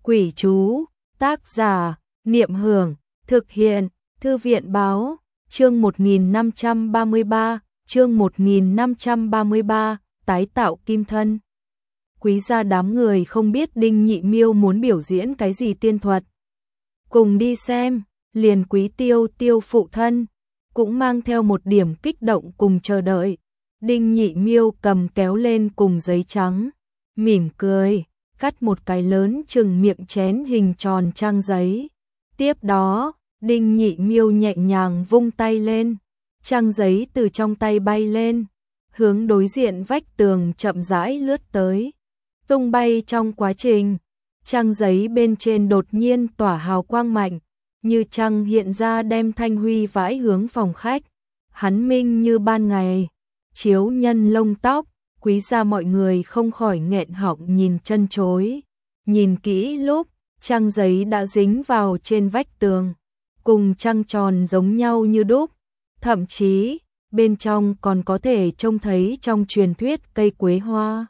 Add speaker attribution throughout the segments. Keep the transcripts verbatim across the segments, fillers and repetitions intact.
Speaker 1: Quỷ chú, tác giả, Niệm Hưởng, thực hiện, Thư viện Báo, chương một nghìn năm trăm ba mươi ba, chương một nghìn năm trăm ba mươi ba, tái tạo kim thân. Quý gia đám người không biết Đinh Nhị Miêu muốn biểu diễn cái gì tiên thuật. Cùng đi xem, liền Quý Tiêu Tiêu phụ thân, cũng mang theo một điểm kích động cùng chờ đợi. Đinh Nhị Miêu cầm kéo lên cùng giấy trắng, mỉm cười, cắt một cái lớn chừng miệng chén hình tròn trang giấy. Tiếp đó, Đinh Nhị Miêu nhẹ nhàng vung tay lên, trang giấy từ trong tay bay lên, hướng đối diện vách tường chậm rãi lướt tới. Tung bay trong quá trình, trang giấy bên trên đột nhiên tỏa hào quang mạnh, như trăng hiện ra đem thanh huy vãi hướng phòng khách. Hắn minh như ban ngày, chiếu nhân lông tóc. Quý gia mọi người không khỏi nghẹn họng nhìn chân chối. Nhìn kỹ lúc, trang giấy đã dính vào trên vách tường, cùng trăng tròn giống nhau như đúc. Thậm chí, bên trong còn có thể trông thấy trong truyền thuyết cây quế hoa.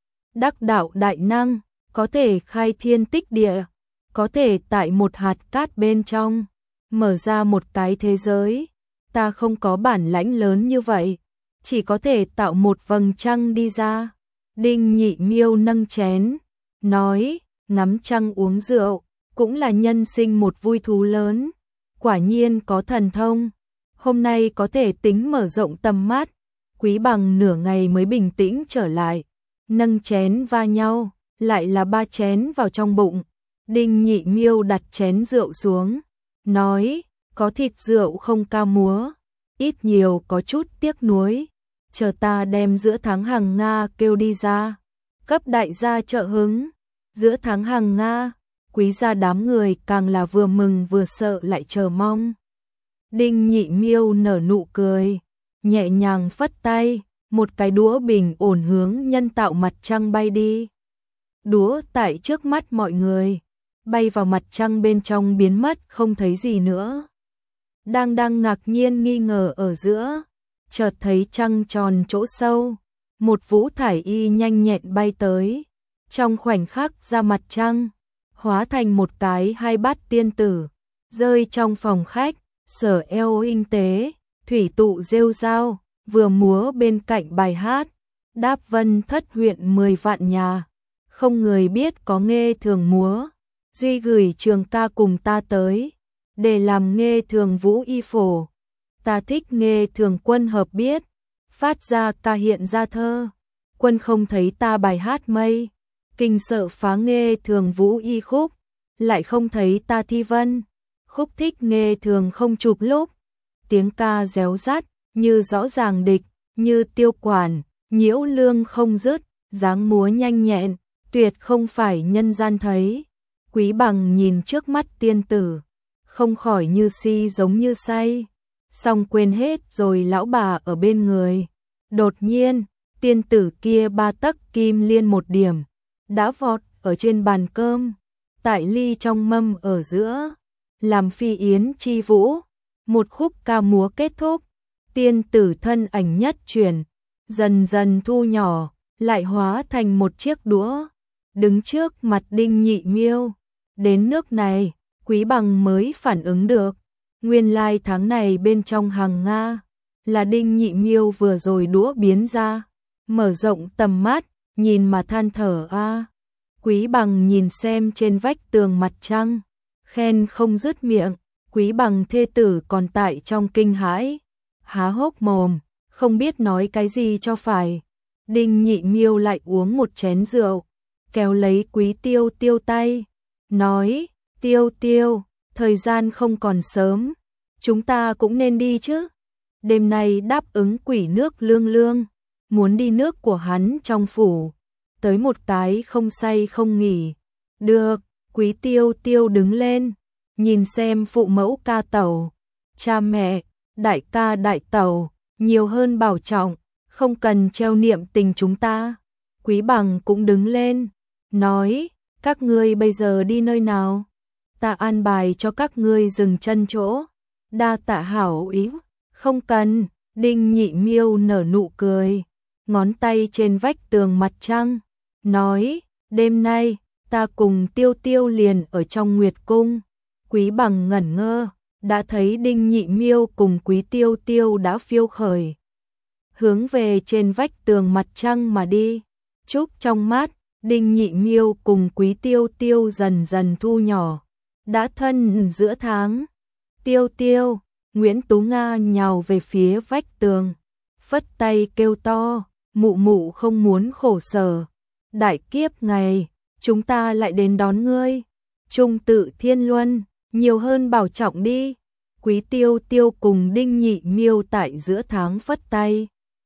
Speaker 1: Đắc đạo đại năng, có thể khai thiên tích địa, có thể tại một hạt cát bên trong, mở ra một cái thế giới. Ta không có bản lãnh lớn như vậy, chỉ có thể tạo một vầng trăng đi ra. Đinh Nhị Miêu nâng chén, nói, ngắm trăng uống rượu, cũng là nhân sinh một vui thú lớn. Quả nhiên có thần thông, hôm nay có thể tính mở rộng tầm mắt. Quý Bằng nửa ngày mới bình tĩnh trở lại, nâng chén va nhau, lại là ba chén vào trong bụng. Đinh Nhị Miêu đặt chén rượu xuống, nói, có thịt rượu không ca múa, ít nhiều có chút tiếc nuối. Chờ ta đem giữa tháng hàng Nga kêu đi ra, cấp đại gia trợ hứng. Giữa tháng hàng Nga, Quý gia đám người càng là vừa mừng vừa sợ lại chờ mong. Đinh Nhị Miêu nở nụ cười, nhẹ nhàng phất tay, một cái đũa bình ổn hướng nhân tạo mặt trăng bay đi. Đũa tại trước mắt mọi người, bay vào mặt trăng bên trong biến mất không thấy gì nữa. Đang đang ngạc nhiên nghi ngờ ở giữa, chợt thấy trăng tròn chỗ sâu, một vũ thải y nhanh nhẹn bay tới, trong khoảnh khắc ra mặt trăng, hóa thành một cái hai bát tiên tử, rơi trong phòng khách. Sở eo tinh tế, thủy tụ rêu rao, vừa múa bên cạnh bài hát, đáp vân thất huyện mười vạn nhà, không người biết có nghe thường múa, duy gửi trường ca cùng ta tới, để làm nghe thường vũ y phổ. Ta thích nghe thường quân hợp biết, phát ra ca hiện ra thơ, quân không thấy ta bài hát mây, kinh sợ phá nghe thường vũ y khúc, lại không thấy ta thi vân, khúc thích nghe thường không chụp lúc. Tiếng ca réo rắt, như rõ ràng địch, như tiêu quản, nhiễu lương không dứt, dáng múa nhanh nhẹn, tuyệt không phải nhân gian thấy. Quý Bằng nhìn trước mắt tiên tử, không khỏi như si giống như say, xong quên hết rồi lão bà ở bên người. Đột nhiên, tiên tử kia ba tấc kim liên một điểm, đã vọt ở trên bàn cơm, tại ly trong mâm ở giữa, làm phi yến chi vũ. Một khúc ca múa kết thúc, tiên tử thân ảnh nhất chuyển, dần dần thu nhỏ, lại hóa thành một chiếc đũa, đứng trước mặt Đinh Nhị Miêu. Đến nước này, Quý Bằng mới phản ứng được, nguyên lai tháng này bên trong hàng Nga, là Đinh Nhị Miêu vừa rồi đũa biến ra. Mở rộng tầm mắt, nhìn mà than thở a. À. Quý Bằng nhìn xem trên vách tường mặt trăng, khen không dứt miệng. Quý Bằng thê tử còn tại trong kinh hãi, há hốc mồm, không biết nói cái gì cho phải. Đinh Nhị Miêu lại uống một chén rượu, kéo lấy Quý Tiêu Tiêu tay, nói, Tiêu Tiêu, thời gian không còn sớm, chúng ta cũng nên đi chứ. Đêm nay đáp ứng quỷ nước lương lương, muốn đi nước của hắn trong phủ, tới một cái không say không nghỉ. Được, Quý Tiêu Tiêu đứng lên, nhìn xem phụ mẫu ca tẩu, cha mẹ, đại ca đại tẩu, nhiều hơn bảo trọng, không cần treo niệm tình chúng ta. Quý Bằng cũng đứng lên, nói, các ngươi bây giờ đi nơi nào? Ta an bài cho các ngươi dừng chân chỗ. Đa tạ hảo ý, không cần. Đinh Nhị Miêu nở nụ cười, ngón tay trên vách tường mặt trăng, nói, đêm nay, ta cùng Tiêu Tiêu liền ở trong Nguyệt Cung. Quý Bằng ngẩn ngơ, đã thấy Đinh Nhị Miêu cùng Quý Tiêu Tiêu đã phiêu khởi, hướng về trên vách tường mặt trăng mà đi. Trúc trong mắt, Đinh Nhị Miêu cùng Quý Tiêu Tiêu dần dần thu nhỏ, đã thân giữa tháng. Tiêu Tiêu, Nguyễn Tú Nga nhào về phía vách tường, phất tay kêu to, mụ mụ không muốn khổ sở. Đại kiếp ngày, chúng ta lại đến đón ngươi. Trung tự thiên luân, nhiều hơn bảo trọng đi. Quý Tiêu Tiêu cùng Đinh Nhị Miêu tại giữa tháng phất tay,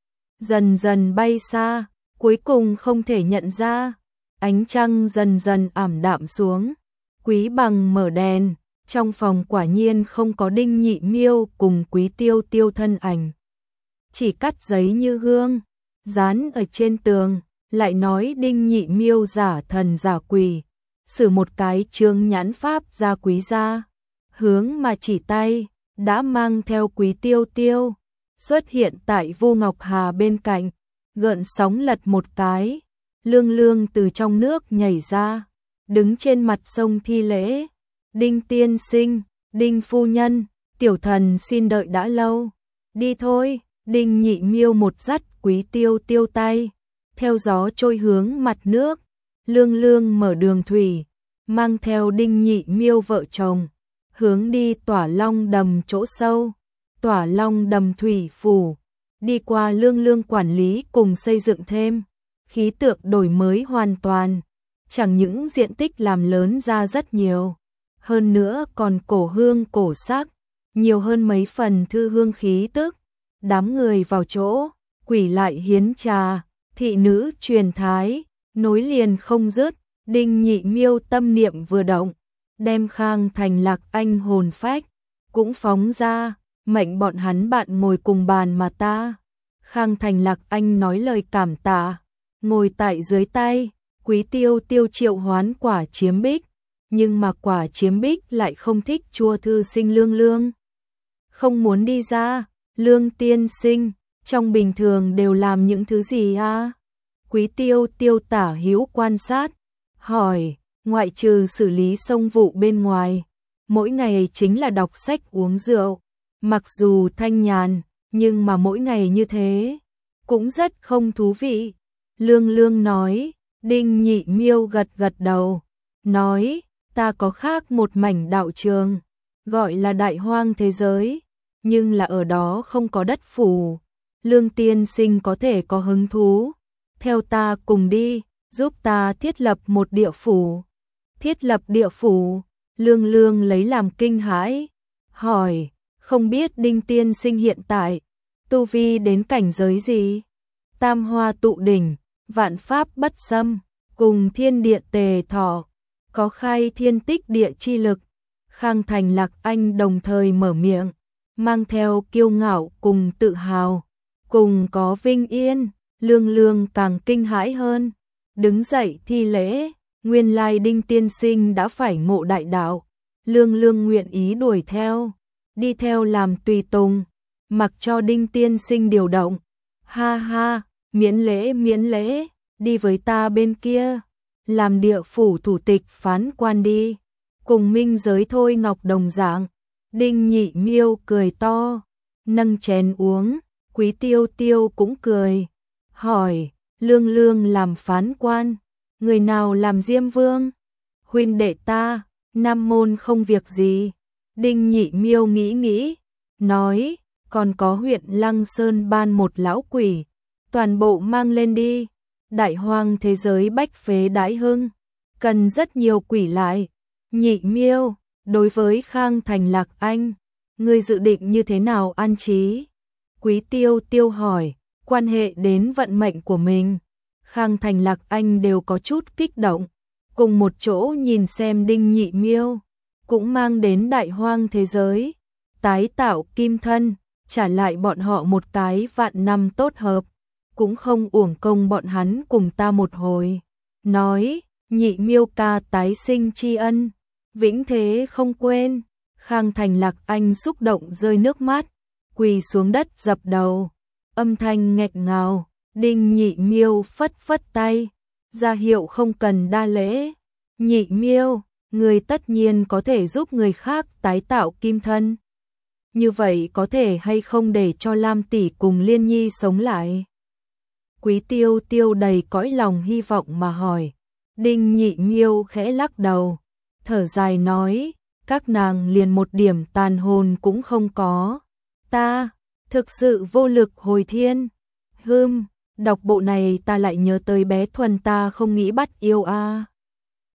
Speaker 1: dần dần bay xa, cuối cùng không thể nhận ra. Ánh trăng dần dần ảm đạm xuống. Quý Bằng mở đèn, trong phòng quả nhiên không có Đinh Nhị Miêu cùng Quý Tiêu Tiêu thân ảnh. Chỉ cắt giấy như gương, dán ở trên tường, lại nói Đinh Nhị Miêu giả thần giả quỷ, sử một cái chương nhãn pháp ra Quý gia, hướng mà chỉ tay, đã mang theo Quý Tiêu Tiêu, xuất hiện tại Vu Ngọc Hà bên cạnh, gợn sóng lật một cái, Lương Lương từ trong nước nhảy ra, đứng trên mặt sông thi lễ. Đinh tiên sinh, Đinh phu nhân, tiểu thần xin đợi đã lâu. Đi thôi. Đinh Nhị Miêu một dắt Quý Tiêu Tiêu tay, theo gió trôi hướng mặt nước. Lương Lương mở đường thủy, mang theo Đinh Nhị Miêu vợ chồng, hướng đi Tỏa Long Đầm chỗ sâu. Tỏa Long Đầm thủy phủ, đi qua Lương Lương quản lý cùng xây dựng thêm, khí tượng đổi mới hoàn toàn, chẳng những diện tích làm lớn ra rất nhiều, hơn nữa còn cổ hương cổ sắc, nhiều hơn mấy phần thư hương khí tức. Đám người vào chỗ, quỷ lại hiến trà, thị nữ truyền thái, nối liền không dứt. Đinh Nhị Miêu tâm niệm vừa động, đem Khang Thành Lạc Anh hồn phách cũng phóng ra, mệnh bọn hắn bạn ngồi cùng bàn mà ta. Khang Thành Lạc Anh nói lời cảm tạ, ngồi tại dưới tay. Quý Tiêu Tiêu triệu hoán quả chiếm bích, nhưng mà quả chiếm bích lại không thích chua thư sinh Lương Lương, không muốn đi ra. Lương tiên sinh, trong bình thường đều làm những thứ gì a? Quý Tiêu Tiêu tả hữu quan sát, hỏi, ngoại trừ xử lý sông vụ bên ngoài, mỗi ngày chính là đọc sách uống rượu. Mặc dù thanh nhàn, nhưng mà mỗi ngày như thế, cũng rất không thú vị. Lương Lương nói. Đinh Nhị Miêu gật gật đầu, nói, ta có khác một mảnh đạo trường, gọi là Đại Hoang thế giới, nhưng là ở đó không có đất phủ. Lương tiên sinh có thể có hứng thú, theo ta cùng đi, giúp ta thiết lập một địa phủ. Thiết lập địa phủ? Lương Lương lấy làm kinh hãi, hỏi, không biết Đinh tiên sinh hiện tại tu vi đến cảnh giới gì? Tam hoa tụ đỉnh, vạn pháp bất xâm, cùng thiên địa tề thọ, có khai thiên tích địa chi lực. Khang Thành Lạc Anh đồng thời mở miệng, mang theo kiêu ngạo cùng tự hào, cùng có vinh yên. Lương Lương càng kinh hãi hơn, đứng dậy thi lễ, nguyên lai Đinh tiên sinh đã phải ngộ đại đạo. Lương Lương nguyện ý đuổi theo, đi theo làm tùy tùng, mặc cho Đinh tiên sinh điều động. Ha ha, miễn lễ miễn lễ, đi với ta bên kia, làm địa phủ thủ tịch phán quan đi, cùng minh giới thôi ngọc đồng dạng. Đinh Nhị Miêu cười to, nâng chén uống. Quý Tiêu Tiêu cũng cười, hỏi, Lương Lương làm phán quan, người nào làm diêm vương? Huynh đệ ta, nam môn không việc gì. Đinh Nhị Miêu nghĩ nghĩ, nói, còn có huyện Lăng Sơn ban một lão quỷ, toàn bộ mang lên đi. Đại Hoang thế giới bách phế đãi hưng, cần rất nhiều quỷ lại. Nhị Miêu, đối với Khang Thành Lạc Anh, ngươi dự định như thế nào an trí? Quý Tiêu Tiêu hỏi, quan hệ đến vận mệnh của mình. Khang Thành Lạc Anh đều có chút kích động, cùng một chỗ nhìn xem Đinh Nhị Miêu, cũng mang đến Đại Hoang thế giới, tái tạo kim thân, trả lại bọn họ một cái vạn năm tốt hợp, cũng không uổng công bọn hắn cùng ta một hồi. Nói, Nhị Miêu ca tái sinh tri ân, vĩnh thế không quên. Khang Thành Lạc Anh xúc động rơi nước mắt, quỳ xuống đất dập đầu, âm thanh nghẹt ngào. Đinh Nhị Miêu phất phất tay, ra hiệu không cần đa lễ. Nhị Miêu, người tất nhiên có thể giúp người khác tái tạo kim thân. Như vậy có thể hay không để cho Lam tỷ cùng Liên Nhi sống lại? Quý Tiêu Tiêu đầy cõi lòng hy vọng mà hỏi. Đinh Nhị Miêu khẽ lắc đầu, thở dài nói, các nàng liền một điểm tàn hồn cũng không có. Ta, thực sự vô lực hồi thiên. Hừm, đọc bộ này ta lại nhớ tới bé Thuần ta không nghĩ bắt yêu a. À.